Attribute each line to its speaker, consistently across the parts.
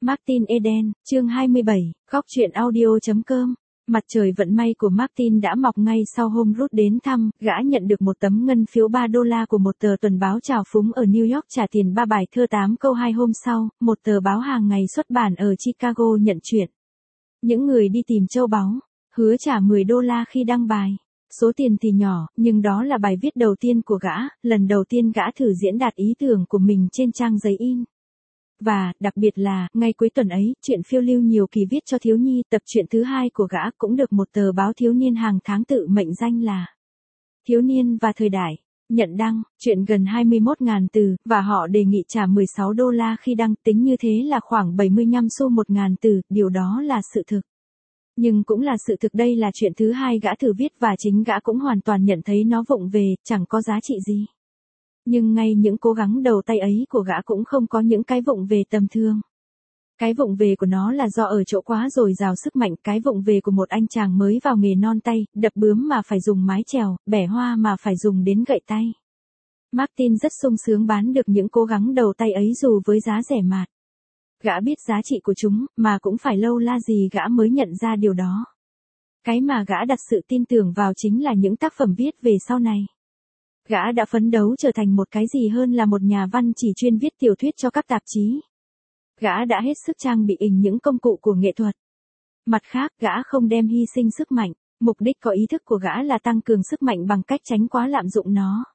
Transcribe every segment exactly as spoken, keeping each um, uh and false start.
Speaker 1: Martin Eden, chương hai mươi bảy, góc truyện audio.com. Mặt trời vận may của Martin đã mọc ngay sau hôm Ruth đến thăm, gã nhận được một tấm ngân phiếu ba đô la của một tờ tuần báo trào phúng ở New York trả tiền ba bài thơ tám câu hai hôm sau, một tờ báo hàng ngày xuất bản ở Chicago nhận chuyện. Những người đi tìm châu báu, hứa trả mười đô la khi đăng bài. Số tiền thì nhỏ, nhưng đó là bài viết đầu tiên của gã, lần đầu tiên gã thử diễn đạt ý tưởng của mình trên trang giấy in. Và, đặc biệt là, ngay cuối tuần ấy, chuyện phiêu lưu nhiều kỳ viết cho thiếu nhi, tập truyện thứ hai của gã cũng được một tờ báo thiếu niên hàng tháng tự mệnh danh là Thiếu niên và Thời đại. Nhận đăng, chuyện gần hai mươi mốt nghìn từ, và họ đề nghị trả mười sáu đô la khi đăng, tính như thế là khoảng bảy mươi lăm xu một nghìn từ, điều đó là sự thực. Nhưng cũng là sự thực đây là chuyện thứ hai gã thử viết và chính gã cũng hoàn toàn nhận thấy nó vụng về, chẳng có giá trị gì. Nhưng ngay những cố gắng đầu tay ấy của gã cũng không có những cái vụng về tầm thường. Cái vụng về của nó là do ở chỗ quá dồi dào sức mạnh, cái vụng về của một anh chàng mới vào nghề non tay, đập bướm mà phải dùng mái chèo, bẻ hoa mà phải dùng đến gậy tay. Martin rất sung sướng bán được những cố gắng đầu tay ấy dù với giá rẻ mạt. Gã biết giá trị của chúng, mà cũng phải lâu la gì gã mới nhận ra điều đó. Cái mà gã đặt sự tin tưởng vào chính là những tác phẩm viết về sau này. Gã đã phấn đấu trở thành một cái gì hơn là một nhà văn chỉ chuyên viết tiểu thuyết cho các tạp chí. Gã đã hết sức trang bị ình những công cụ của nghệ thuật. Mặt khác, gã không đem hy sinh sức mạnh, mục đích có ý thức của gã là tăng cường sức mạnh bằng cách tránh quá lạm dụng nó.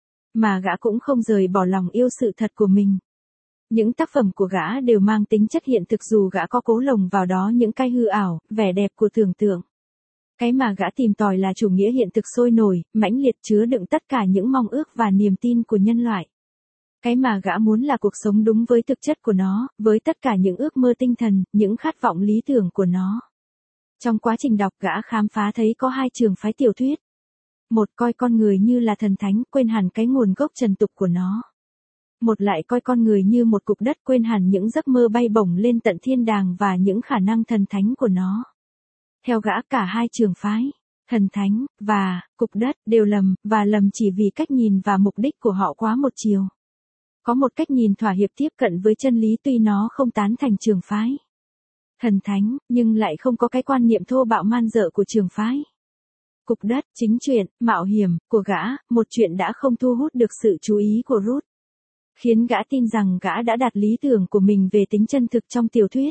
Speaker 1: Mà gã cũng không rời bỏ lòng yêu sự thật của mình. Những tác phẩm của gã đều mang tính chất hiện thực dù gã có cố lồng vào đó những cái hư ảo, vẻ đẹp của tưởng tượng. Cái mà gã tìm tòi là chủ nghĩa hiện thực sôi nổi, mãnh liệt chứa đựng tất cả những mong ước và niềm tin của nhân loại. Cái mà gã muốn là cuộc sống đúng với thực chất của nó, với tất cả những ước mơ tinh thần, những khát vọng lý tưởng của nó. Trong quá trình đọc gã khám phá thấy có hai trường phái tiểu thuyết. Một coi con người như là thần thánh, quên hẳn cái nguồn gốc trần tục của nó. Một lại coi con người như một cục đất, quên hẳn những giấc mơ bay bổng lên tận thiên đàng và những khả năng thần thánh của nó. Theo gã cả hai trường phái, thần thánh, và, cục đất, đều lầm, và lầm chỉ vì cách nhìn và mục đích của họ quá một chiều. Có một cách nhìn thỏa hiệp tiếp cận với chân lý tuy nó không tán thành trường phái thần thánh, nhưng lại không có cái quan niệm thô bạo man dợ của trường phái cục đất. Chính chuyện, mạo hiểm, của gã, một chuyện đã không thu hút được sự chú ý của Ruth. Khiến gã tin rằng gã đã đạt lý tưởng của mình về tính chân thực trong tiểu thuyết.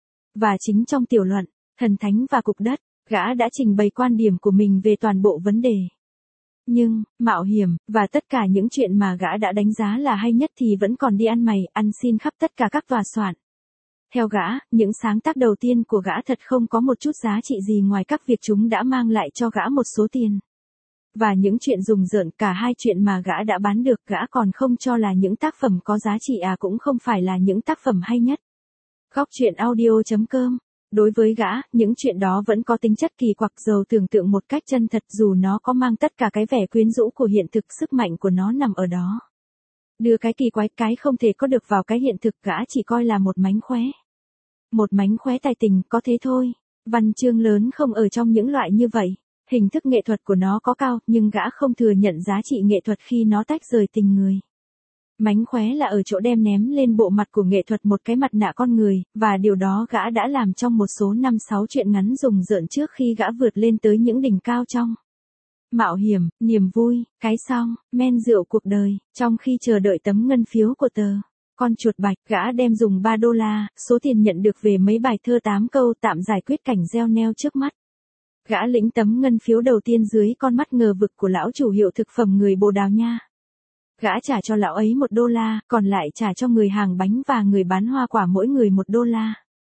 Speaker 1: Và chính trong tiểu luận, thần thánh và cục đất, gã đã trình bày quan điểm của mình về toàn bộ vấn đề. Nhưng, mạo hiểm, và tất cả những chuyện mà gã đã đánh giá là hay nhất thì vẫn còn đi ăn mày, ăn xin khắp tất cả các tòa soạn. Theo gã, những sáng tác đầu tiên của gã thật không có một chút giá trị gì ngoài các việc chúng đã mang lại cho gã một số tiền. Và những chuyện rùng rợn, cả hai chuyện mà gã đã bán được gã còn không cho là những tác phẩm có giá trị à cũng không phải là những tác phẩm hay nhất. Góc truyện audio.com. Đối với gã, những chuyện đó vẫn có tính chất kỳ quặc giàu tưởng tượng một cách chân thật dù nó có mang tất cả cái vẻ quyến rũ của hiện thực, sức mạnh của nó nằm ở đó. Đưa cái kỳ quái, cái không thể có được vào cái hiện thực gã chỉ coi là một mánh khóe. Một mánh khóe tài tình, có thế thôi. Văn chương lớn không ở trong những loại như vậy. Hình thức nghệ thuật của nó có cao, nhưng gã không thừa nhận giá trị nghệ thuật khi nó tách rời tình người. Mánh khóe là ở chỗ đem ném lên bộ mặt của nghệ thuật một cái mặt nạ con người, và điều đó gã đã làm trong một số năm sáu chuyện ngắn rùng rợn trước khi gã vượt lên tới những đỉnh cao trong mạo hiểm, niềm vui, cái xong, men rượu cuộc đời. Trong khi chờ đợi tấm ngân phiếu của tờ Con chuột bạch, gã đem dùng ba đô la, số tiền nhận được về mấy bài thơ tám câu tạm giải quyết cảnh gieo neo trước mắt. Gã lĩnh tấm ngân phiếu đầu tiên dưới con mắt ngờ vực của lão chủ hiệu thực phẩm người Bồ Đào Nha. Gã trả cho lão ấy một đô la, còn lại trả cho người hàng bánh và người bán hoa quả mỗi người một đô la.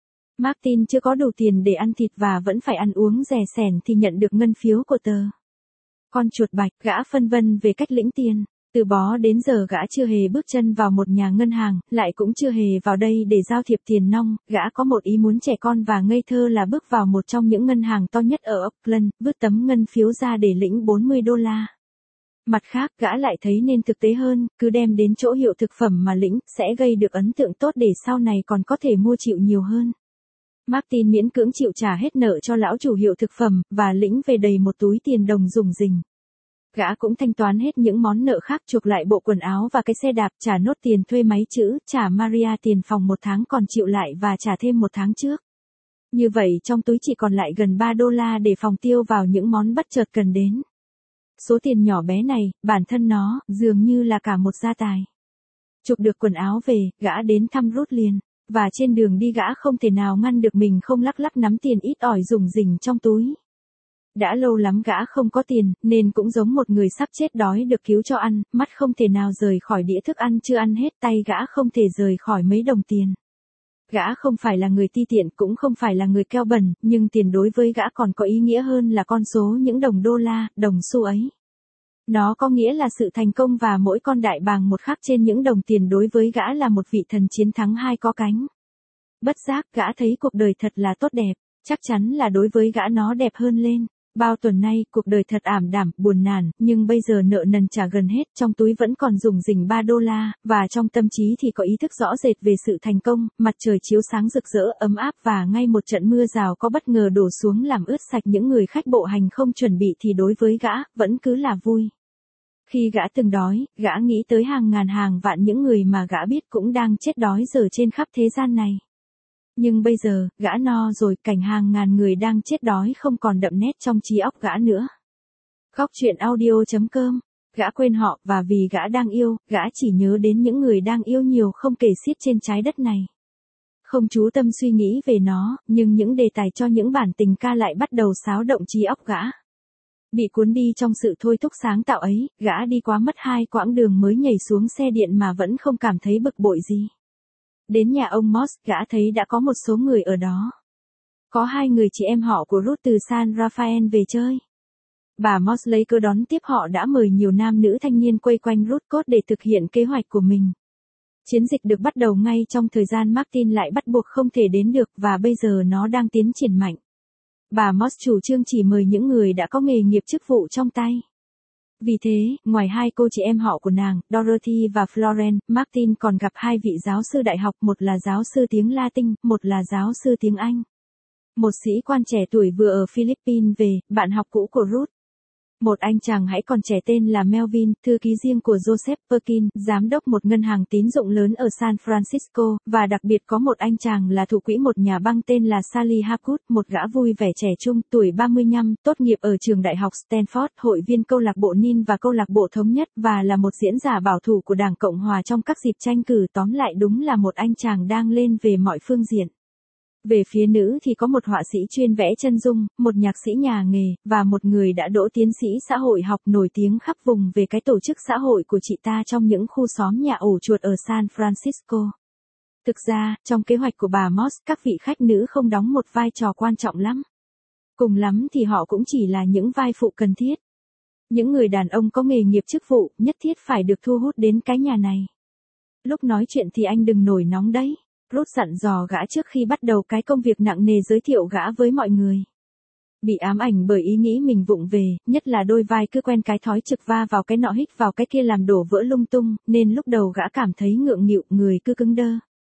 Speaker 1: Martin chưa có đủ tiền để ăn thịt và vẫn phải ăn uống rẻ sẻn thì nhận được ngân phiếu của tờ Con chuột bạch. Gã phân vân về cách lĩnh tiền. Từ bó đến giờ gã chưa hề bước chân vào một nhà ngân hàng, lại cũng chưa hề vào đây để giao thiệp tiền nong. Gã có một ý muốn trẻ con và ngây thơ là bước vào một trong những ngân hàng to nhất ở Oakland, vứt tấm ngân phiếu ra để lĩnh bốn mươi đô la. Mặt khác, gã lại thấy nên thực tế hơn, cứ đem đến chỗ hiệu thực phẩm mà lĩnh, sẽ gây được ấn tượng tốt để sau này còn có thể mua chịu nhiều hơn. Martin miễn cưỡng chịu trả hết nợ cho lão chủ hiệu thực phẩm, và lĩnh về đầy một túi tiền đồng rủng rỉnh. Gã cũng thanh toán hết những món nợ khác, chuộc lại bộ quần áo và cái xe đạp, trả nốt tiền thuê máy chữ, trả Maria tiền phòng một tháng còn chịu lại và trả thêm một tháng trước. Như vậy trong túi chỉ còn lại gần ba đô la để phòng tiêu vào những món bất chợt cần đến. Số tiền nhỏ bé này, bản thân nó, dường như là cả một gia tài. Chụp được quần áo về, gã đến thăm Ruth liền. Và trên đường đi gã không thể nào ngăn được mình không lắc lắc nắm tiền ít ỏi rủng rỉnh trong túi. Đã lâu lắm gã không có tiền, nên cũng giống một người sắp chết đói được cứu cho ăn, mắt không thể nào rời khỏi đĩa thức ăn chưa ăn hết, tay gã không thể rời khỏi mấy đồng tiền. Gã không phải là người ti tiện, cũng không phải là người keo bẩn, nhưng tiền đối với gã còn có ý nghĩa hơn là con số những đồng đô la, đồng xu ấy. Nó có nghĩa là sự thành công và mỗi con đại bàng một khắc trên những đồng tiền đối với gã là một vị thần chiến thắng hai có cánh. Bất giác gã thấy cuộc đời thật là tốt đẹp, chắc chắn là đối với gã nó đẹp hơn lên. Bao tuần nay, cuộc đời thật ảm đạm, buồn nản, nhưng bây giờ nợ nần trả gần hết, trong túi vẫn còn rủng rỉnh ba đô la, và trong tâm trí thì có ý thức rõ rệt về sự thành công, mặt trời chiếu sáng rực rỡ, ấm áp và ngay một trận mưa rào có bất ngờ đổ xuống làm ướt sạch những người khách bộ hành không chuẩn bị thì đối với gã, vẫn cứ là vui. Khi gã từng đói, gã nghĩ tới hàng ngàn hàng vạn những người mà gã biết cũng đang chết đói giờ trên khắp thế gian này. Nhưng bây giờ, gã no rồi, cảnh hàng ngàn người đang chết đói không còn đậm nét trong trí óc gã nữa. Góc truyện audio chấm com. Gã quên họ, và vì gã đang yêu, gã chỉ nhớ đến những người đang yêu nhiều không kể xiết trên trái đất này. Không chú tâm suy nghĩ về nó, nhưng những đề tài cho những bản tình ca lại bắt đầu xáo động trí óc gã. Bị cuốn đi trong sự thôi thúc sáng tạo ấy, gã đi quá mất hai quãng đường mới nhảy xuống xe điện mà vẫn không cảm thấy bực bội gì. Đến nhà ông Moss, gã thấy đã có một số người ở đó. Có hai người chị em họ của Ruth từ San Rafael về chơi. Bà Moss lấy cớ đón tiếp họ đã mời nhiều nam nữ thanh niên quây quanh Ruth cốt để thực hiện kế hoạch của mình. Chiến dịch được bắt đầu ngay trong thời gian Martin lại bắt buộc không thể đến được và bây giờ nó đang tiến triển mạnh. Bà Moss chủ trương chỉ mời những người đã có nghề nghiệp chức vụ trong tay. Vì thế, ngoài hai cô chị em họ của nàng, Dorothy và Florence, Martin còn gặp hai vị giáo sư đại học, một là giáo sư tiếng Latin, một là giáo sư tiếng Anh. Một sĩ quan trẻ tuổi vừa ở Philippines về, bạn học cũ của Ruth. Một anh chàng hãy còn trẻ tên là Melvin, thư ký riêng của Joseph Perkins, giám đốc một ngân hàng tín dụng lớn ở San Francisco, và đặc biệt có một anh chàng là thủ quỹ một nhà băng tên là Sally Hapgood, một gã vui vẻ trẻ trung, tuổi ba mươi lăm, tốt nghiệp ở trường đại học Stanford, hội viên câu lạc bộ Nin và câu lạc bộ Thống nhất, và là một diễn giả bảo thủ của Đảng Cộng Hòa trong các dịp tranh cử. Tóm lại đúng là một anh chàng đang lên về mọi phương diện. Về phía nữ thì có một họa sĩ chuyên vẽ chân dung, một nhạc sĩ nhà nghề, và một người đã đỗ tiến sĩ xã hội học nổi tiếng khắp vùng về cái tổ chức xã hội của chị ta trong những khu xóm nhà ổ chuột ở San Francisco. Thực ra, trong kế hoạch của bà Moss, các vị khách nữ không đóng một vai trò quan trọng lắm. Cùng lắm thì họ cũng chỉ là những vai phụ cần thiết. Những người đàn ông có nghề nghiệp chức vụ, nhất thiết phải được thu hút đến cái nhà này. Lúc nói chuyện thì anh đừng nổi nóng đấy. Ruth dặn dò gã trước khi bắt đầu cái công việc nặng nề giới thiệu gã với mọi người. Bị ám ảnh bởi ý nghĩ mình vụng về, nhất là đôi vai cứ quen cái thói trực va vào cái nọ hít vào cái kia làm đổ vỡ lung tung, nên lúc đầu gã cảm thấy ngượng nghịu, người cứ cứng đơ.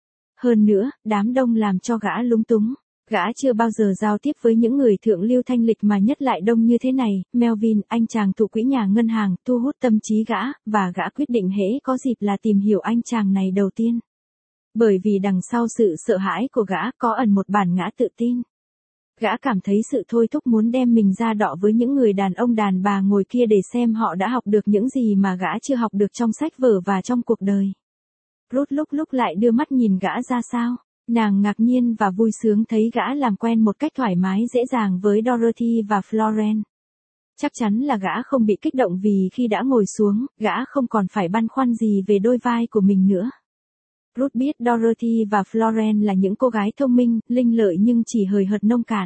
Speaker 1: Hơn nữa, đám đông làm cho gã lúng túng. Gã chưa bao giờ giao tiếp với những người thượng lưu thanh lịch mà nhất lại đông như thế này. Melvin, anh chàng thủ quỹ nhà ngân hàng, thu hút tâm trí gã, và gã quyết định hễ có dịp là tìm hiểu anh chàng này đầu tiên. Bởi vì đằng sau sự sợ hãi của gã có ẩn một bản ngã tự tin. Gã cảm thấy sự thôi thúc muốn đem mình ra đọ với những người đàn ông đàn bà ngồi kia để xem họ đã học được những gì mà gã chưa học được trong sách vở và trong cuộc đời. Ruth lúc lúc lại đưa mắt nhìn gã ra sao. Nàng ngạc nhiên và vui sướng thấy gã làm quen một cách thoải mái dễ dàng với Dorothy và Florence. Chắc chắn là gã không bị kích động vì khi đã ngồi xuống, gã không còn phải băn khoăn gì về đôi vai của mình nữa. Ruth biết Dorothy và Florence là những cô gái thông minh, linh lợi nhưng chỉ hời hợt nông cạn.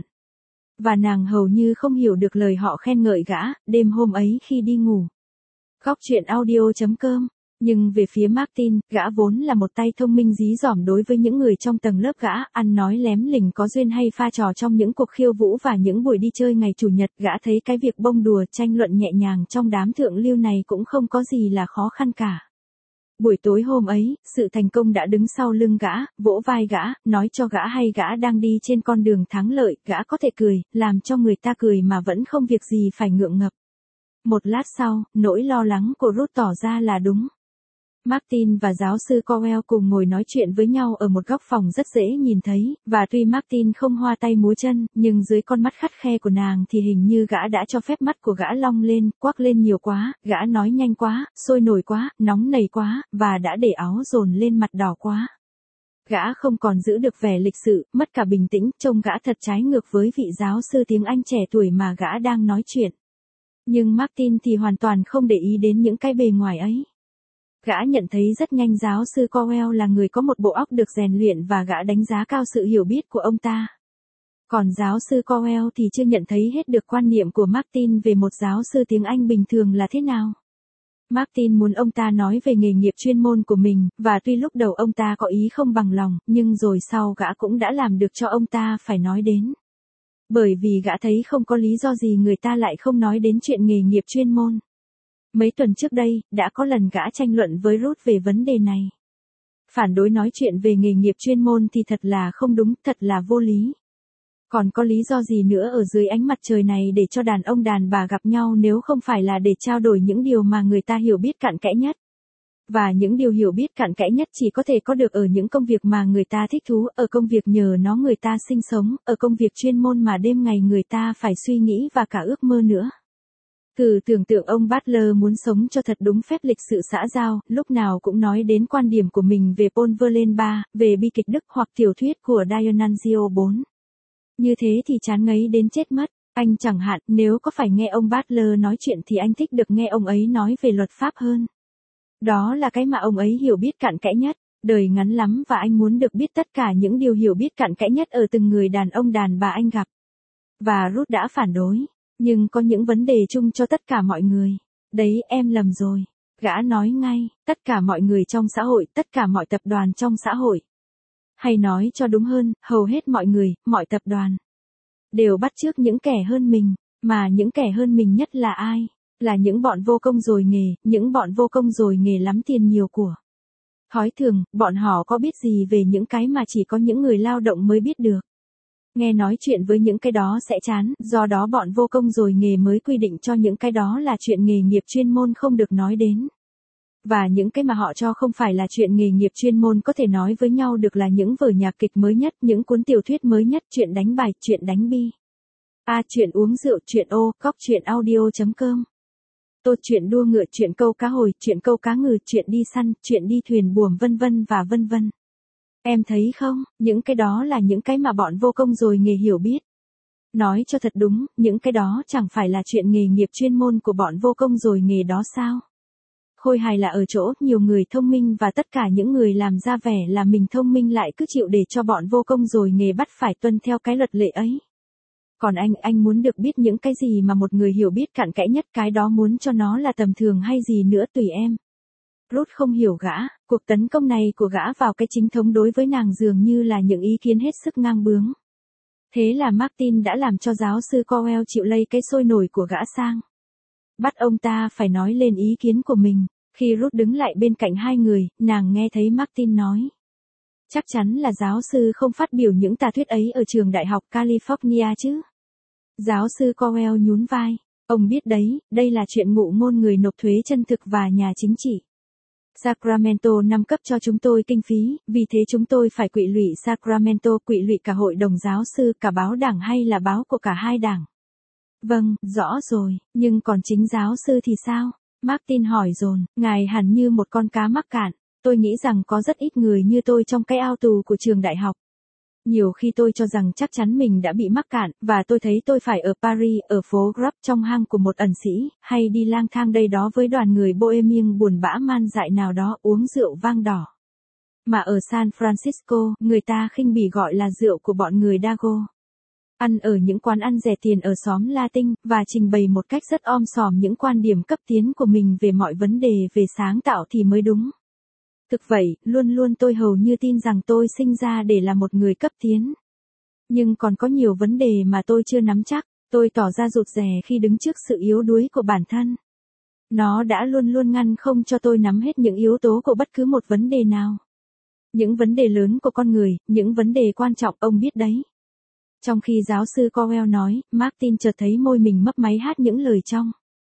Speaker 1: Và nàng hầu như không hiểu được lời họ khen ngợi gã, đêm hôm ấy khi đi ngủ. Góc truyện audio chấm com. Nhưng về phía Martin, gã vốn là một tay thông minh dí dỏm đối với những người trong tầng lớp gã, ăn nói lém lỉnh có duyên hay pha trò trong những cuộc khiêu vũ và những buổi đi chơi ngày chủ nhật, gã thấy cái việc bông đùa tranh luận nhẹ nhàng trong đám thượng lưu này cũng không có gì là khó khăn cả. Buổi tối hôm ấy, sự thành công đã đứng sau lưng gã, vỗ vai gã, nói cho gã hay gã đang đi trên con đường thắng lợi, gã có thể cười, làm cho người ta cười mà vẫn không việc gì phải ngượng ngập. Một lát sau, nỗi lo lắng của Ruth tỏ ra là đúng. Martin và giáo sư Cowell cùng ngồi nói chuyện với nhau ở một góc phòng rất dễ nhìn thấy, và tuy Martin không hoa tay múa chân, nhưng dưới con mắt khắt khe của nàng thì hình như gã đã cho phép mắt của gã long lên, quắc lên nhiều quá, gã nói nhanh quá, sôi nổi quá, nóng nảy quá, và đã để áo dồn lên mặt đỏ quá. Gã không còn giữ được vẻ lịch sự, mất cả bình tĩnh, trông gã thật trái ngược với vị giáo sư tiếng Anh trẻ tuổi mà gã đang nói chuyện. Nhưng Martin thì hoàn toàn không để ý đến những cái bề ngoài ấy. Gã nhận thấy rất nhanh giáo sư Cowell là người có một bộ óc được rèn luyện và gã đánh giá cao sự hiểu biết của ông ta. Còn giáo sư Cowell thì chưa nhận thấy hết được quan niệm của Martin về một giáo sư tiếng Anh bình thường là thế nào. Martin muốn ông ta nói về nghề nghiệp chuyên môn của mình, và tuy lúc đầu ông ta có ý không bằng lòng, nhưng rồi sau gã cũng đã làm được cho ông ta phải nói đến. Bởi vì gã thấy không có lý do gì người ta lại không nói đến chuyện nghề nghiệp chuyên môn. Mấy tuần trước đây, đã có lần gã tranh luận với Ruth về vấn đề này. Phản đối nói chuyện về nghề nghiệp chuyên môn thì thật là không đúng, thật là vô lý. Còn có lý do gì nữa ở dưới ánh mặt trời này để cho đàn ông đàn bà gặp nhau nếu không phải là để trao đổi những điều mà người ta hiểu biết cặn kẽ nhất. Và những điều hiểu biết cặn kẽ nhất chỉ có thể có được ở những công việc mà người ta thích thú, ở công việc nhờ nó người ta sinh sống, ở công việc chuyên môn mà đêm ngày người ta phải suy nghĩ và cả ước mơ nữa. Thử tưởng tượng ông Butler muốn sống cho thật đúng phép lịch sự xã giao, lúc nào cũng nói đến quan điểm của mình về Paul Verlaine ba, về bi kịch Đức hoặc tiểu thuyết của Dionysio bốn. Như thế thì chán ngấy đến chết mất. Anh chẳng hạn, nếu có phải nghe ông Butler nói chuyện thì anh thích được nghe ông ấy nói về luật pháp hơn. Đó là cái mà ông ấy hiểu biết cặn kẽ nhất. Đời ngắn lắm và anh muốn được biết tất cả những điều hiểu biết cặn kẽ nhất ở từng người đàn ông đàn bà anh gặp. Và Ruth đã phản đối. Nhưng có những vấn đề chung cho tất cả mọi người. Đấy, em lầm rồi. Gã nói ngay, tất cả mọi người trong xã hội, tất cả mọi tập đoàn trong xã hội. Hay nói cho đúng hơn, hầu hết mọi người, mọi tập đoàn. Đều bắt chước những kẻ hơn mình, mà những kẻ hơn mình nhất là ai? Là những bọn vô công rồi nghề, những bọn vô công rồi nghề lắm tiền nhiều của. Thói thường, bọn họ có biết gì về những cái mà chỉ có những người lao động mới biết được. Nghe nói chuyện với những cái đó sẽ chán, do đó bọn vô công rồi nghề mới quy định cho những cái đó là chuyện nghề nghiệp chuyên môn không được nói đến. Và những cái mà họ cho không phải là chuyện nghề nghiệp chuyên môn có thể nói với nhau được là những vở nhạc kịch mới nhất, những cuốn tiểu thuyết mới nhất, chuyện đánh bài, chuyện đánh bi. A, chuyện uống rượu, chuyện ô, cóc, chuyện audio chấm com. Tô, chuyện đua ngựa, chuyện câu cá hồi, chuyện câu cá ngừ, chuyện đi săn, chuyện đi thuyền buồm vân vân và vân vân. Em thấy không, những cái đó là những cái mà bọn vô công rồi nghề hiểu biết. Nói cho thật đúng, những cái đó chẳng phải là chuyện nghề nghiệp chuyên môn của bọn vô công rồi nghề đó sao? Khôi hài là ở chỗ, nhiều người thông minh và tất cả những người làm ra vẻ là mình thông minh lại cứ chịu để cho bọn vô công rồi nghề bắt phải tuân theo cái luật lệ ấy. Còn anh, anh muốn được biết những cái gì mà một người hiểu biết cặn kẽ nhất, cái đó muốn cho nó là tầm thường hay gì nữa tùy em. Ruth không hiểu gã, cuộc tấn công này của gã vào cái chính thống đối với nàng dường như là những ý kiến hết sức ngang bướng. Thế là Martin đã làm cho giáo sư Cowell chịu lây cái sôi nổi của gã sang. Bắt ông ta phải nói lên ý kiến của mình. Khi Ruth đứng lại bên cạnh hai người, nàng nghe thấy Martin nói. Chắc chắn là giáo sư không phát biểu những tà thuyết ấy ở trường đại học California chứ. Giáo sư Cowell nhún vai. Ông biết đấy, đây là chuyện ngụ ngôn người nộp thuế chân thực và nhà chính trị. Sacramento năm cấp cho chúng tôi kinh phí, vì thế chúng tôi phải quỵ lụy Sacramento, quỵ lụy cả hội đồng giáo sư, cả báo đảng hay là báo của cả hai đảng. Vâng, rõ rồi, nhưng còn chính giáo sư thì sao? Martin hỏi dồn, ngài hẳn như một con cá mắc cạn, tôi nghĩ rằng có rất ít người như tôi trong cái ao tù của trường đại học. Nhiều khi tôi cho rằng chắc chắn mình đã bị mắc cạn, và tôi thấy tôi phải ở Paris, ở phố Grub trong hang của một ẩn sĩ, hay đi lang thang đây đó với đoàn người bohemian buồn bã man dại nào đó uống rượu vang đỏ. Mà ở San Francisco, người ta khinh bỉ gọi là rượu của bọn người Dago. Ăn ở những quán ăn rẻ tiền ở xóm Latin, và trình bày một cách rất om sòm những quan điểm cấp tiến của mình về mọi vấn đề về sáng tạo thì mới đúng. Thực vậy, luôn luôn tôi hầu như tin rằng tôi sinh ra để là một người cấp tiến. Nhưng còn có nhiều vấn đề mà tôi chưa nắm chắc, tôi tỏ ra rụt rè khi đứng trước sự yếu đuối của bản thân. Nó đã luôn luôn ngăn không cho tôi nắm hết những yếu tố của bất cứ một vấn đề nào. Những vấn đề lớn của con người, những vấn đề quan trọng ông biết đấy. Trong khi giáo sư Cowell nói, Martin chợt thấy môi mình mấp máy hát những lời trong.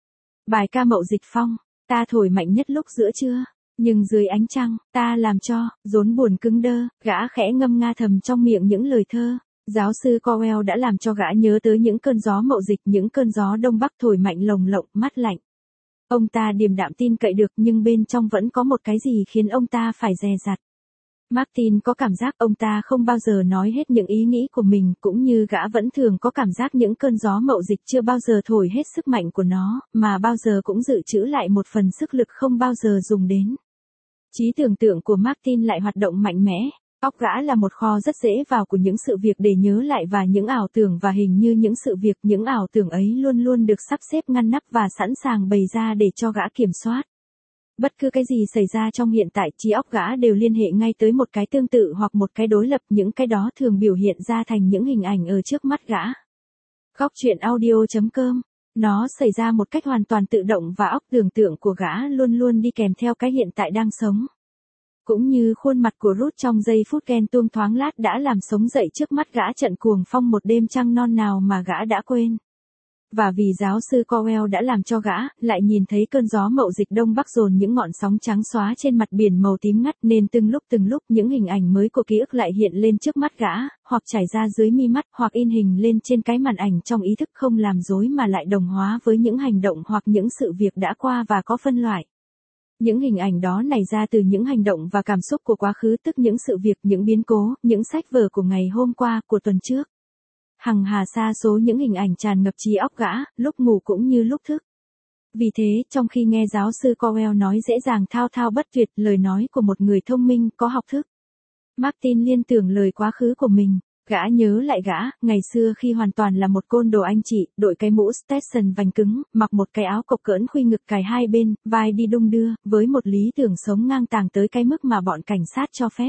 Speaker 1: Bài ca Mậu Dịch Phong, ta thổi mạnh nhất lúc giữa trưa, nhưng dưới ánh trăng, ta làm cho, rốn buồn cứng đơ, gã khẽ ngâm nga thầm trong miệng những lời thơ. Giáo sư Cowell đã làm cho gã nhớ tới những cơn gió mậu dịch, những cơn gió đông bắc thổi mạnh lồng lộng, mát lạnh. Ông ta điềm đạm tin cậy được nhưng bên trong vẫn có một cái gì khiến ông ta phải dè dặt. Martin có cảm giác ông ta không bao giờ nói hết những ý nghĩ của mình, cũng như gã vẫn thường có cảm giác những cơn gió mậu dịch chưa bao giờ thổi hết sức mạnh của nó, mà bao giờ cũng dự trữ lại một phần sức lực không bao giờ dùng đến. Trí tưởng tượng của Martin lại hoạt động mạnh mẽ. Óc gã là một kho rất dễ vào của những sự việc để nhớ lại và những ảo tưởng, và hình như những sự việc, những ảo tưởng ấy luôn luôn được sắp xếp ngăn nắp và sẵn sàng bày ra để cho gã kiểm soát. Bất cứ cái gì xảy ra trong hiện tại, trí óc gã đều liên hệ ngay tới một cái tương tự hoặc một cái đối lập, những cái đó thường biểu hiện ra thành những hình ảnh ở trước mắt gã. Góc truyện audio chấm com. Nó xảy ra một cách hoàn toàn tự động và óc tưởng tượng của gã luôn luôn đi kèm theo cái hiện tại đang sống. Cũng như khuôn mặt của Ruth trong giây phút ghen tuông thoáng lát đã làm sống dậy trước mắt gã trận cuồng phong một đêm trăng non nào mà gã đã quên. Và vì giáo sư Cowell đã làm cho gã lại nhìn thấy cơn gió mậu dịch đông bắc dồn những ngọn sóng trắng xóa trên mặt biển màu tím ngắt, nên từng lúc từng lúc những hình ảnh mới của ký ức lại hiện lên trước mắt gã, hoặc trải ra dưới mi mắt, hoặc in hình lên trên cái màn ảnh trong ý thức, không làm dối mà lại đồng hóa với những hành động hoặc những sự việc đã qua và có phân loại. Những hình ảnh đó nảy ra từ những hành động và cảm xúc của quá khứ, tức những sự việc, những biến cố, những sách vở của ngày hôm qua, của tuần trước. Hằng hà sa số những hình ảnh tràn ngập trí óc gã, lúc ngủ cũng như lúc thức. Vì thế, trong khi nghe giáo sư Cowell nói dễ dàng thao thao bất tuyệt lời nói của một người thông minh, có học thức, Martin liên tưởng lời quá khứ của mình. Gã nhớ lại gã, ngày xưa khi hoàn toàn là một côn đồ anh chị, đội cái mũ Stetson vành cứng, mặc một cái áo cộc cỡn khuy ngực cài hai bên, vai đi đung đưa, với một lý tưởng sống ngang tàng tới cái mức mà bọn cảnh sát cho phép.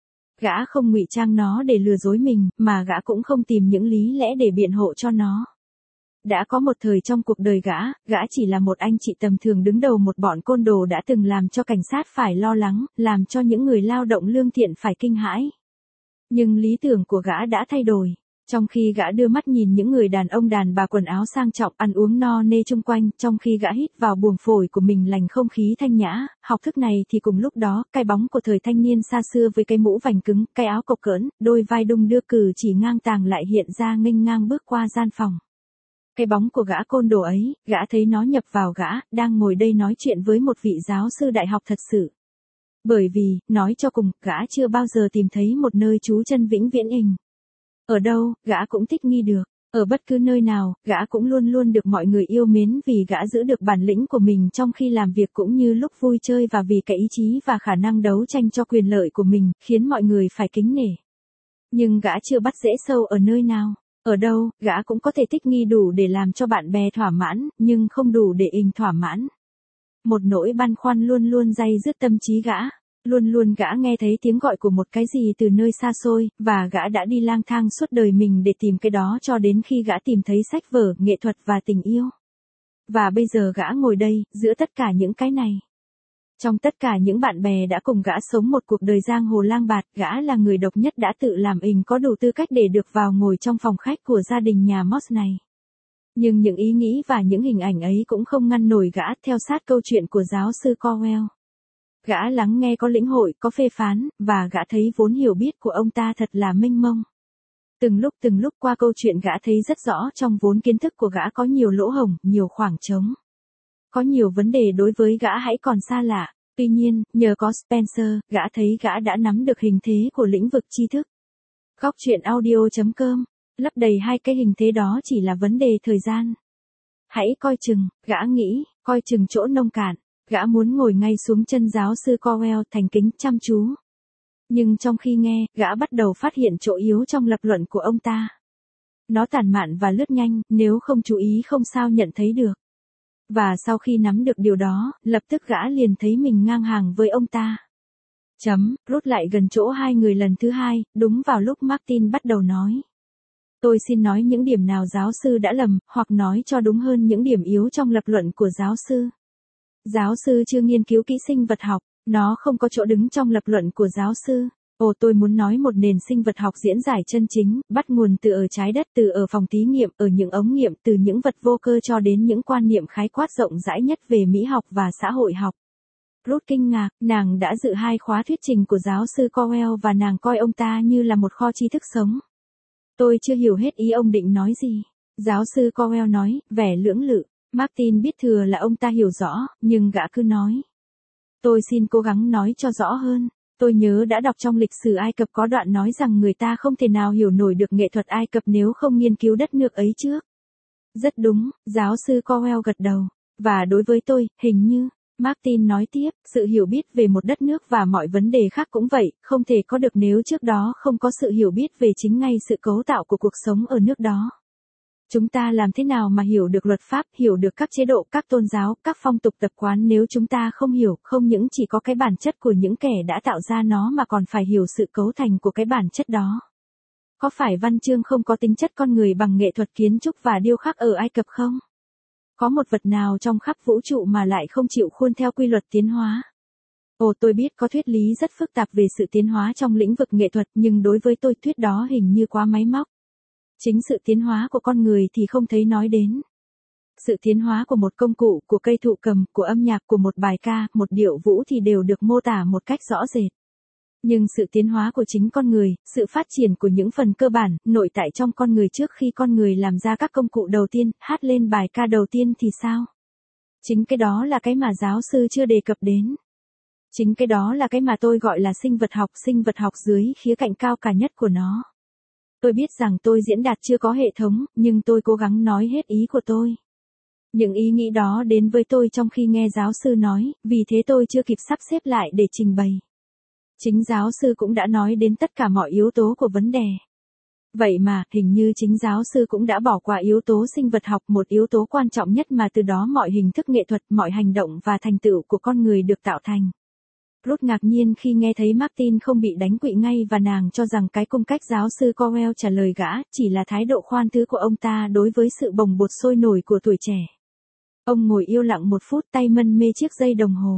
Speaker 1: Gã không ngụy trang nó để lừa dối mình, mà gã cũng không tìm những lý lẽ để biện hộ cho nó. Đã có một thời trong cuộc đời gã, gã chỉ là một anh chị tầm thường đứng đầu một bọn côn đồ đã từng làm cho cảnh sát phải lo lắng, làm cho những người lao động lương thiện phải kinh hãi. Nhưng lý tưởng của gã đã thay đổi. Trong khi gã đưa mắt nhìn những người đàn ông đàn bà quần áo sang trọng ăn uống no nê chung quanh, trong khi gã hít vào buồng phổi của mình lành không khí thanh nhã, học thức này thì cùng lúc đó, cái bóng của thời thanh niên xa xưa với cái mũ vành cứng, cái áo cộc cỡn, đôi vai đung đưa cử chỉ ngang tàng lại hiện ra nghênh ngang bước qua gian phòng. Cái bóng của gã côn đồ ấy, gã thấy nó nhập vào gã, đang ngồi đây nói chuyện với một vị giáo sư đại học thật sự. Bởi vì, nói cho cùng, gã chưa bao giờ tìm thấy một nơi trú chân vĩnh viễn hình. Ở đâu, gã cũng thích nghi được. Ở bất cứ nơi nào, gã cũng luôn luôn được mọi người yêu mến vì gã giữ được bản lĩnh của mình trong khi làm việc cũng như lúc vui chơi, và vì cái ý chí và khả năng đấu tranh cho quyền lợi của mình, khiến mọi người phải kính nể. Nhưng gã chưa bắt rễ sâu ở nơi nào. Ở đâu, gã cũng có thể thích nghi đủ để làm cho bạn bè thỏa mãn, nhưng không đủ để ình thỏa mãn. Một nỗi băn khoăn luôn luôn day dứt tâm trí gã. Luôn luôn gã nghe thấy tiếng gọi của một cái gì từ nơi xa xôi, và gã đã đi lang thang suốt đời mình để tìm cái đó cho đến khi gã tìm thấy sách vở, nghệ thuật và tình yêu. Và bây giờ gã ngồi đây, giữa tất cả những cái này. Trong tất cả những bạn bè đã cùng gã sống một cuộc đời giang hồ lang bạt, gã là người độc nhất đã tự làm ình có đủ tư cách để được vào ngồi trong phòng khách của gia đình nhà Moss này. Nhưng những ý nghĩ và những hình ảnh ấy cũng không ngăn nổi gã theo sát câu chuyện của giáo sư Cowell. Gã lắng nghe có lĩnh hội, có phê phán, và gã thấy vốn hiểu biết của ông ta thật là mênh mông. Từng lúc từng lúc qua câu chuyện gã thấy rất rõ trong vốn kiến thức của gã có nhiều lỗ hổng, nhiều khoảng trống. Có nhiều vấn đề đối với gã hãy còn xa lạ. Tuy nhiên, nhờ có Spencer, gã thấy gã đã nắm được hình thế của lĩnh vực tri thức. Góc truyện audio chấm com. Lấp đầy hai cái hình thế đó chỉ là vấn đề thời gian. Hãy coi chừng, gã nghĩ, coi chừng chỗ nông cạn. Gã muốn ngồi ngay xuống chân giáo sư Cowell thành kính chăm chú. Nhưng trong khi nghe, gã bắt đầu phát hiện chỗ yếu trong lập luận của ông ta. Nó tản mạn và lướt nhanh, nếu không chú ý không sao nhận thấy được. Và sau khi nắm được điều đó, lập tức gã liền thấy mình ngang hàng với ông ta. Chấm, rút lại gần chỗ hai người lần thứ hai, đúng vào lúc Martin bắt đầu nói. Tôi xin nói những điểm nào giáo sư đã lầm, hoặc nói cho đúng hơn những điểm yếu trong lập luận của giáo sư. Giáo sư chưa nghiên cứu kỹ sinh vật học, nó không có chỗ đứng trong lập luận của giáo sư. Ồ, tôi muốn nói một nền sinh vật học diễn giải chân chính, bắt nguồn từ ở trái đất, từ ở phòng thí nghiệm, ở những ống nghiệm, từ những vật vô cơ cho đến những quan niệm khái quát rộng rãi nhất về mỹ học và xã hội học. Ruth kinh ngạc, nàng đã dự hai khóa thuyết trình của giáo sư Cowell và nàng coi ông ta như là một kho tri thức sống. Tôi chưa hiểu hết ý ông định nói gì. Giáo sư Cowell nói, vẻ lưỡng lự. Martin biết thừa là ông ta hiểu rõ, nhưng gã cứ nói. Tôi xin cố gắng nói cho rõ hơn. Tôi nhớ đã đọc trong lịch sử Ai Cập có đoạn nói rằng người ta không thể nào hiểu nổi được nghệ thuật Ai Cập nếu không nghiên cứu đất nước ấy trước. Rất đúng, giáo sư Cowell gật đầu. Và đối với tôi, hình như, Martin nói tiếp, sự hiểu biết về một đất nước và mọi vấn đề khác cũng vậy, không thể có được nếu trước đó không có sự hiểu biết về chính ngay sự cấu tạo của cuộc sống ở nước đó. Chúng ta làm thế nào mà hiểu được luật pháp, hiểu được các chế độ, các tôn giáo, các phong tục tập quán nếu chúng ta không hiểu, không những chỉ có cái bản chất của những kẻ đã tạo ra nó mà còn phải hiểu sự cấu thành của cái bản chất đó. Có phải văn chương không có tính chất con người bằng nghệ thuật kiến trúc và điêu khắc ở Ai Cập không? Có một vật nào trong khắp vũ trụ mà lại không chịu khuôn theo quy luật tiến hóa? Ồ, tôi biết có thuyết lý rất phức tạp về sự tiến hóa trong lĩnh vực nghệ thuật, nhưng đối với tôi thuyết đó hình như quá máy móc. Chính sự tiến hóa của con người thì không thấy nói đến. Sự tiến hóa của một công cụ, của cây thụ cầm, của âm nhạc, của một bài ca, một điệu vũ thì đều được mô tả một cách rõ rệt. Nhưng sự tiến hóa của chính con người, sự phát triển của những phần cơ bản, nội tại trong con người trước khi con người làm ra các công cụ đầu tiên, hát lên bài ca đầu tiên thì sao? Chính cái đó là cái mà giáo sư chưa đề cập đến. Chính cái đó là cái mà tôi gọi là sinh vật học, sinh vật học dưới khía cạnh cao cả nhất của nó. Tôi biết rằng tôi diễn đạt chưa có hệ thống, nhưng tôi cố gắng nói hết ý của tôi. Những ý nghĩ đó đến với tôi trong khi nghe giáo sư nói, vì thế tôi chưa kịp sắp xếp lại để trình bày. Chính giáo sư cũng đã nói đến tất cả mọi yếu tố của vấn đề. Vậy mà, hình như chính giáo sư cũng đã bỏ qua yếu tố sinh vật học, một yếu tố quan trọng nhất mà từ đó mọi hình thức nghệ thuật, mọi hành động và thành tựu của con người được tạo thành. Ruth ngạc nhiên khi nghe thấy Martin không bị đánh quỵ ngay và nàng cho rằng cái cung cách giáo sư Cowell trả lời gã chỉ là thái độ khoan thứ của ông ta đối với sự bồng bột sôi nổi của tuổi trẻ. Ông ngồi yên lặng một phút, tay mân mê chiếc dây đồng hồ.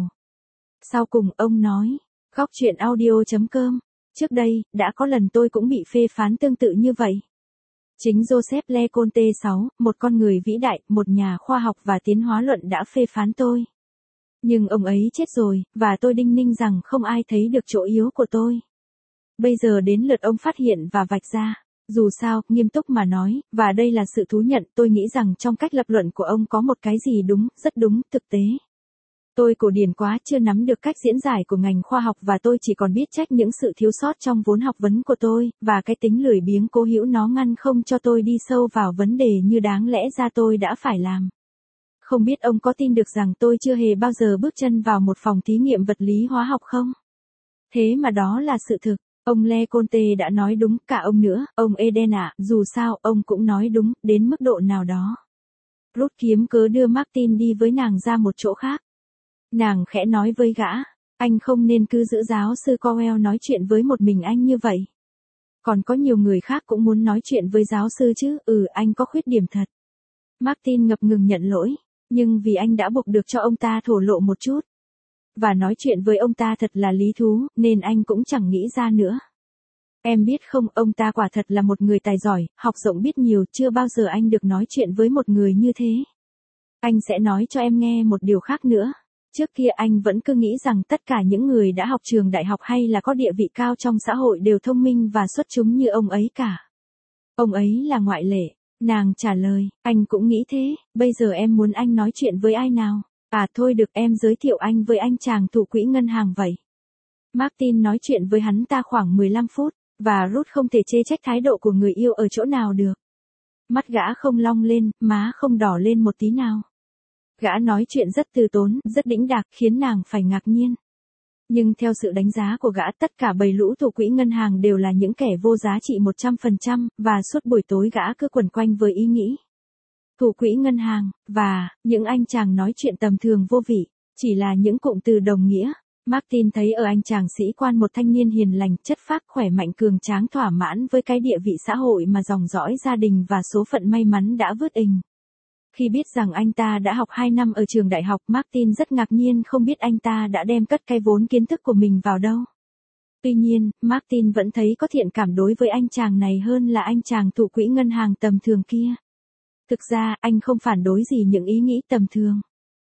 Speaker 1: Sau cùng ông nói, góc chuyện audio chấm com, trước đây, đã có lần tôi cũng bị phê phán tương tự như vậy. Chính Joseph LeConte sáu, một con người vĩ đại, một nhà khoa học và tiến hóa luận đã phê phán tôi. Nhưng ông ấy chết rồi, và tôi đinh ninh rằng không ai thấy được chỗ yếu của tôi. Bây giờ đến lượt ông phát hiện và vạch ra. Dù sao, nghiêm túc mà nói, và đây là sự thú nhận, tôi nghĩ rằng trong cách lập luận của ông có một cái gì đúng, rất đúng, thực tế. Tôi cổ điển quá, chưa nắm được cách diễn giải của ngành khoa học và tôi chỉ còn biết trách những sự thiếu sót trong vốn học vấn của tôi, và cái tính lười biếng cố hữu nó ngăn không cho tôi đi sâu vào vấn đề như đáng lẽ ra tôi đã phải làm. Không biết ông có tin được rằng tôi chưa hề bao giờ bước chân vào một phòng thí nghiệm vật lý hóa học không? Thế mà đó là sự thực. Ông LeConte đã nói đúng, cả ông nữa, ông Eden ạ, dù sao, ông cũng nói đúng, đến mức độ nào đó. Ruth kiếm cớ đưa Martin đi với nàng ra một chỗ khác. Nàng khẽ nói với gã, anh không nên cứ giữ giáo sư Cowell nói chuyện với một mình anh như vậy. Còn có nhiều người khác cũng muốn nói chuyện với giáo sư chứ, ừ, anh có khuyết điểm thật. Martin ngập ngừng nhận lỗi, nhưng vì anh đã buộc được cho ông ta thổ lộ một chút. Và nói chuyện với ông ta thật là lý thú, nên anh cũng chẳng nghĩ ra nữa. Em biết không, ông ta quả thật là một người tài giỏi, học rộng biết nhiều, chưa bao giờ anh được nói chuyện với một người như thế. Anh sẽ nói cho em nghe một điều khác nữa. Trước kia anh vẫn cứ nghĩ rằng tất cả những người đã học trường đại học hay là có địa vị cao trong xã hội đều thông minh và xuất chúng như ông ấy cả. Ông ấy là ngoại lệ. Nàng trả lời, anh cũng nghĩ thế, bây giờ em muốn anh nói chuyện với ai nào? À thôi được, em giới thiệu anh với anh chàng thủ quỹ ngân hàng vậy. Martin nói chuyện với hắn ta khoảng mười lăm phút, và Ruth không thể chê trách thái độ của người yêu ở chỗ nào được. Mắt gã không long lên, má không đỏ lên một tí nào. Gã nói chuyện rất từ tốn, rất đĩnh đạc, khiến nàng phải ngạc nhiên. Nhưng theo sự đánh giá của gã, tất cả bầy lũ thủ quỹ ngân hàng đều là những kẻ vô giá trị một trăm phần trăm, và suốt buổi tối gã cứ quẩn quanh với ý nghĩ. Thủ quỹ ngân hàng, và, những anh chàng nói chuyện tầm thường vô vị, chỉ là những cụm từ đồng nghĩa. Martin thấy ở anh chàng sĩ quan một thanh niên hiền lành, chất phác, khỏe mạnh, cường tráng, thỏa mãn với cái địa vị xã hội mà dòng dõi gia đình và số phận may mắn đã vớt ình. Khi biết rằng anh ta đã học hai năm ở trường đại học, Martin rất ngạc nhiên không biết anh ta đã đem cất cái vốn kiến thức của mình vào đâu. Tuy nhiên, Martin vẫn thấy có thiện cảm đối với anh chàng này hơn là anh chàng thủ quỹ ngân hàng tầm thường kia. Thực ra, anh không phản đối gì những ý nghĩ tầm thường.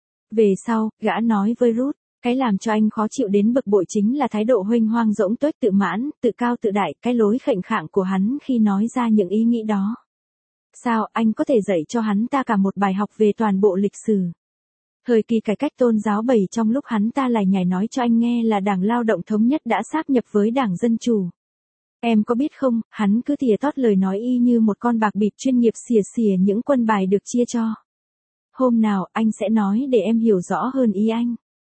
Speaker 1: Về sau, gã nói với Ruth, cái làm cho anh khó chịu đến bực bội chính là thái độ huênh hoang dỗng tuếch tự mãn, tự cao tự đại, cái lối khệnh khạng của hắn khi nói ra những ý nghĩ đó. Sao anh có thể dạy cho hắn ta cả một bài học về toàn bộ lịch sử? Thời kỳ cải cách tôn giáo bầy trong lúc hắn ta lải nhải nói cho anh nghe là Đảng Lao động Thống nhất đã sáp nhập với Đảng Dân Chủ. Em có biết không, hắn cứ thìa tót lời nói y như một con bạc bịp chuyên nghiệp xìa xìa những quân bài được chia cho. Hôm nào anh sẽ nói để em hiểu rõ hơn ý anh.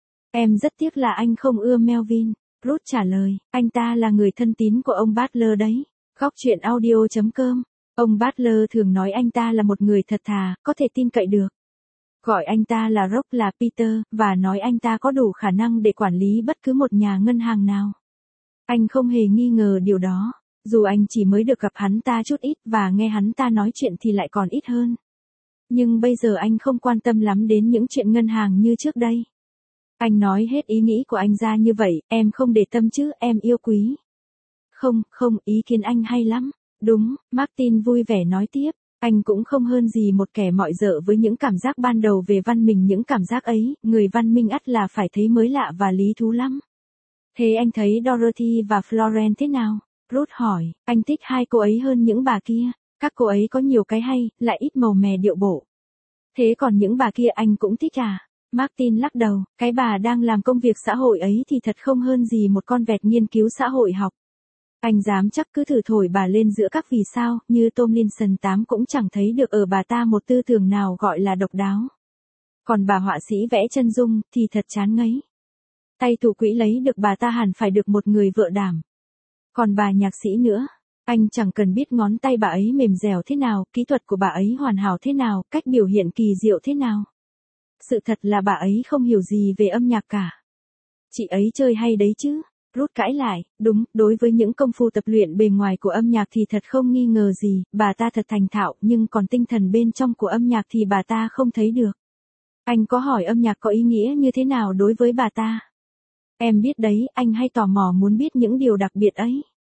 Speaker 1: Em rất tiếc là anh không ưa Melvin. Ruth trả lời, anh ta là người thân tín của ông Butler đấy. Góc chuyện audio chấm com. Ông Butler thường nói anh ta là một người thật thà, có thể tin cậy được. Gọi anh ta là Rock là Peter, và nói anh ta có đủ khả năng để quản lý bất cứ một nhà ngân hàng nào. Anh không hề nghi ngờ điều đó, dù anh chỉ mới được gặp hắn ta chút ít và nghe hắn ta nói chuyện thì lại còn ít hơn. Nhưng bây giờ anh không quan tâm lắm đến những chuyện ngân hàng như trước đây. Anh nói hết ý nghĩ của anh ra như vậy, em không để tâm chứ, em yêu quý. Không, không, ý kiến anh hay lắm. Đúng, Martin vui vẻ nói tiếp. Anh cũng không hơn gì một kẻ mọi dợ với những cảm giác ban đầu về văn minh, những cảm giác ấy, người văn minh ắt là phải thấy mới lạ và lý thú lắm. Thế anh thấy Dorothy và Florence thế nào? Ruth hỏi, anh thích hai cô ấy hơn những bà kia, các cô ấy có nhiều cái hay, lại ít màu mè điệu bộ. Thế còn những bà kia anh cũng thích à? Martin lắc đầu, cái bà đang làm công việc xã hội ấy thì thật không hơn gì một con vẹt nghiên cứu xã hội học. Anh dám chắc cứ thử thổi bà lên giữa các vì sao, như Tomlinson tám cũng chẳng thấy được ở bà ta một tư tưởng nào gọi là độc đáo. Còn bà họa sĩ vẽ chân dung, thì thật chán ngấy. Tay thủ quỹ lấy được bà ta hẳn phải được một người vợ đảm. Còn bà nhạc sĩ nữa, anh chẳng cần biết ngón tay bà ấy mềm dẻo thế nào, kỹ thuật của bà ấy hoàn hảo thế nào, cách biểu hiện kỳ diệu thế nào. Sự thật là bà ấy không hiểu gì về âm nhạc cả. Chị ấy chơi hay đấy chứ. Ruth cãi lại, đúng, đối với những công phu tập luyện bề ngoài của âm nhạc thì thật không nghi ngờ gì, bà ta thật thành thạo, nhưng còn tinh thần bên trong của âm nhạc thì bà ta không thấy được. Anh có hỏi âm nhạc có ý nghĩa như thế nào đối với bà ta? Em biết đấy, anh hay tò mò muốn biết những điều đặc biệt ấy.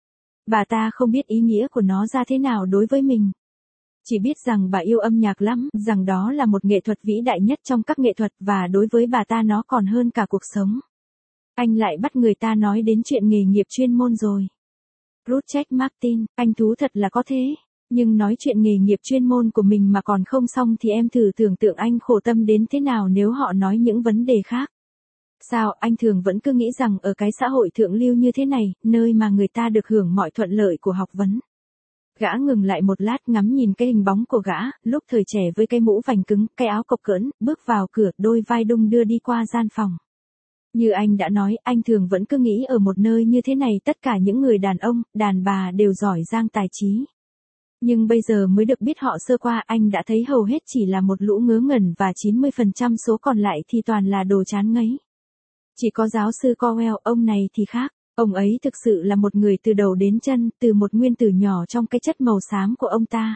Speaker 1: Bà ta không biết ý nghĩa của nó ra thế nào đối với mình. Chỉ biết rằng bà yêu âm nhạc lắm, rằng đó là một nghệ thuật vĩ đại nhất trong các nghệ thuật và đối với bà ta nó còn hơn cả cuộc sống. Anh lại bắt người ta nói đến chuyện nghề nghiệp chuyên môn rồi. Ruth trách Martin, anh thú thật là có thế. Nhưng nói chuyện nghề nghiệp chuyên môn của mình mà còn không xong thì em thử tưởng tượng anh khổ tâm đến thế nào nếu họ nói những vấn đề khác. Sao, anh thường vẫn cứ nghĩ rằng ở cái xã hội thượng lưu như thế này, nơi mà người ta được hưởng mọi thuận lợi của học vấn. Gã ngừng lại một lát ngắm nhìn cái hình bóng của gã, lúc thời trẻ với cái mũ vành cứng, cái áo cộc cỡn, bước vào cửa, đôi vai đung đưa đi qua gian phòng. Như anh đã nói, anh thường vẫn cứ nghĩ ở một nơi như thế này tất cả những người đàn ông, đàn bà đều giỏi giang tài trí. Nhưng bây giờ mới được biết họ sơ qua, anh đã thấy hầu hết chỉ là một lũ ngớ ngẩn và chín mươi phần trăm số còn lại thì toàn là đồ chán ngấy. Chỉ có giáo sư Cowell, ông này thì khác, ông ấy thực sự là một người từ đầu đến chân, từ một nguyên tử nhỏ trong cái chất màu xám của ông ta.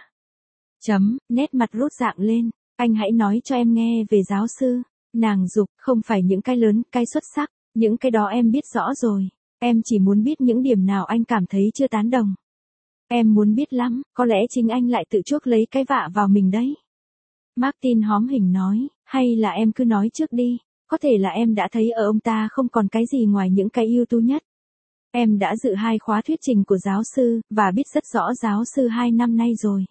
Speaker 1: Chấm, nét mặt Ruth dạng lên, anh hãy nói cho em nghe về giáo sư. Nàng dục, không phải những cái lớn, cái xuất sắc, những cái đó em biết rõ rồi. Em chỉ muốn biết những điểm nào anh cảm thấy chưa tán đồng. Em muốn biết lắm, có lẽ chính anh lại tự chuốc lấy cái vạ vào mình đấy. Martin hóm hỉnh nói, hay là em cứ nói trước đi, có thể là em đã thấy ở ông ta không còn cái gì ngoài những cái ưu tú nhất. Em đã dự hai khóa thuyết trình của giáo sư, và biết rất rõ giáo sư hai năm nay rồi.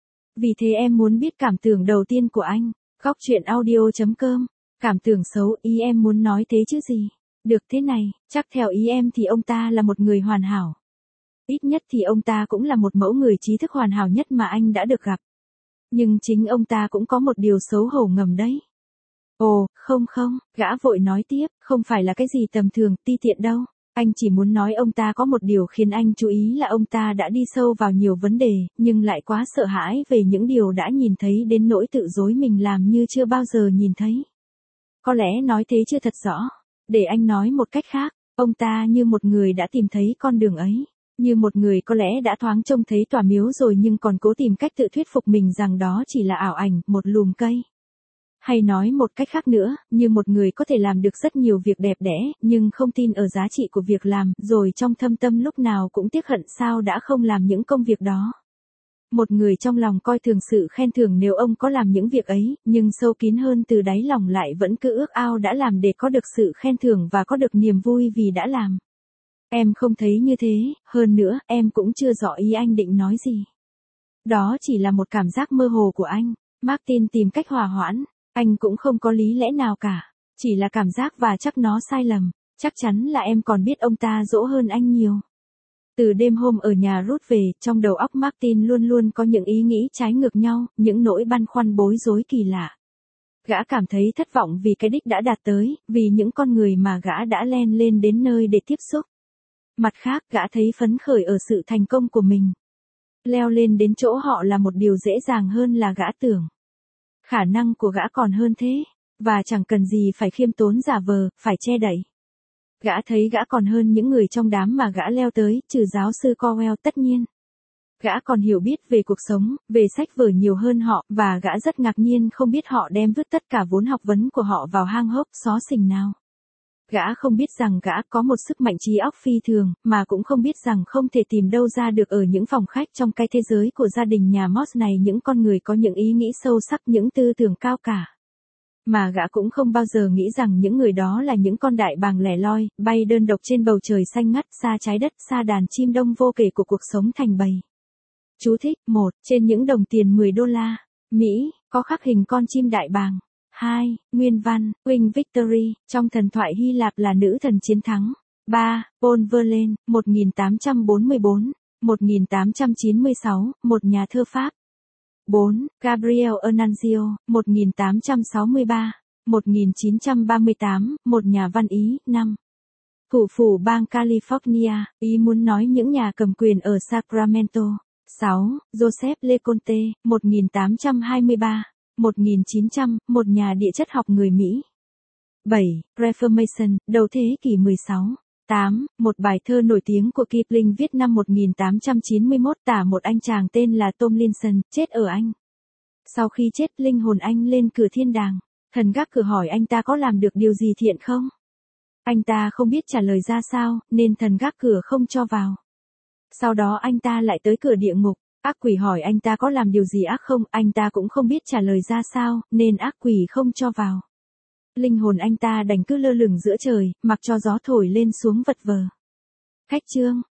Speaker 1: Vì thế em muốn biết cảm tưởng đầu tiên của anh. Góc chuyện audio chấm com. Cảm tưởng xấu, ý em muốn nói thế chứ gì. Được thế này, chắc theo ý em thì ông ta là một người hoàn hảo. Ít nhất thì ông ta cũng là một mẫu người trí thức hoàn hảo nhất mà anh đã được gặp. Nhưng chính ông ta cũng có một điều xấu hổ ngầm đấy. Ồ, không không, gã vội nói tiếp, không phải là cái gì tầm thường, ti tiện đâu. Anh chỉ muốn nói ông ta có một điều khiến anh chú ý là ông ta đã đi sâu vào nhiều vấn đề, nhưng lại quá sợ hãi về những điều đã nhìn thấy đến nỗi tự dối mình làm như chưa bao giờ nhìn thấy. Có lẽ nói thế chưa thật rõ. Để anh nói một cách khác, ông ta như một người đã tìm thấy con đường ấy. Như một người có lẽ đã thoáng trông thấy tòa miếu rồi nhưng còn cố tìm cách tự thuyết phục mình rằng đó chỉ là ảo ảnh, một lùm cây. Hay nói một cách khác nữa, như một người có thể làm được rất nhiều việc đẹp đẽ, nhưng không tin ở giá trị của việc làm, rồi trong thâm tâm lúc nào cũng tiếc hận sao đã không làm những công việc đó. Một người trong lòng coi thường sự khen thưởng nếu ông có làm những việc ấy, nhưng sâu kín hơn từ đáy lòng lại vẫn cứ ước ao đã làm để có được sự khen thưởng và có được niềm vui vì đã làm. Em không thấy như thế, hơn nữa, em cũng chưa rõ ý anh định nói gì. Đó chỉ là một cảm giác mơ hồ của anh. Martin tìm cách hòa hoãn. Anh cũng không có lý lẽ nào cả. Chỉ là cảm giác và chắc nó sai lầm. Chắc chắn là em còn biết ông ta dỗ hơn anh nhiều. Từ đêm hôm ở nhà Ruth về, trong đầu óc Martin luôn luôn có những ý nghĩ trái ngược nhau, những nỗi băn khoăn bối rối kỳ lạ. Gã cảm thấy thất vọng vì cái đích đã đạt tới, vì những con người mà gã đã len lên đến nơi để tiếp xúc. Mặt khác, gã thấy phấn khởi ở sự thành công của mình. Leo lên đến chỗ họ là một điều dễ dàng hơn là gã tưởng. Khả năng của gã còn hơn thế, và chẳng cần gì phải khiêm tốn giả vờ, phải che đậy. Gã thấy gã còn hơn những người trong đám mà gã leo tới, trừ giáo sư Cowell tất nhiên. Gã còn hiểu biết về cuộc sống, về sách vở nhiều hơn họ, và gã rất ngạc nhiên không biết họ đem vứt tất cả vốn học vấn của họ vào hang hốc xó xỉnh nào. Gã không biết rằng gã có một sức mạnh trí óc phi thường, mà cũng không biết rằng không thể tìm đâu ra được ở những phòng khách trong cái thế giới của gia đình nhà Moss này những con người có những ý nghĩ sâu sắc, những tư tưởng cao cả. Mà gã cũng không bao giờ nghĩ rằng những người đó là những con đại bàng lẻ loi, bay đơn độc trên bầu trời xanh ngắt, xa trái đất, xa đàn chim đông vô kể của cuộc sống thành bầy. Chú thích: một. Trên những đồng tiền mười đô la Mỹ, có khắc hình con chim đại bàng. hai. Nguyên văn: Queen Victory, trong thần thoại Hy Lạp là nữ thần chiến thắng. ba. Paul Verlaine, một nghìn tám trăm bốn mươi tư đến một nghìn tám trăm chín mươi sáu, một nhà thơ Pháp. bốn. Gabriel Ananzio, một nghìn tám trăm sáu mươi ba đến một nghìn chín trăm ba mươi tám, một nhà văn Ý. năm. Thủ phủ bang California, Ý muốn nói những nhà cầm quyền ở Sacramento. sáu. Joseph LeConte, một nghìn tám trăm hai mươi ba đến một nghìn chín trăm, một nhà địa chất học người Mỹ. bảy. Reformation, đầu thế kỷ mười sáu. tám. Một bài thơ nổi tiếng của Kipling viết năm một nghìn tám trăm chín mươi mốt tả một anh chàng tên là Tomlinson, chết ở Anh. Sau khi chết, linh hồn anh lên cửa thiên đàng. Thần gác cửa hỏi anh ta có làm được điều gì thiện không? Anh ta không biết trả lời ra sao, nên thần gác cửa không cho vào. Sau đó anh ta lại tới cửa địa ngục. Ác quỷ hỏi anh ta có làm điều gì ác không, anh ta cũng không biết trả lời ra sao, nên ác quỷ không cho vào. Linh hồn anh ta đành cứ lơ lửng giữa trời, mặc cho gió thổi lên xuống vật vờ. Khách chương.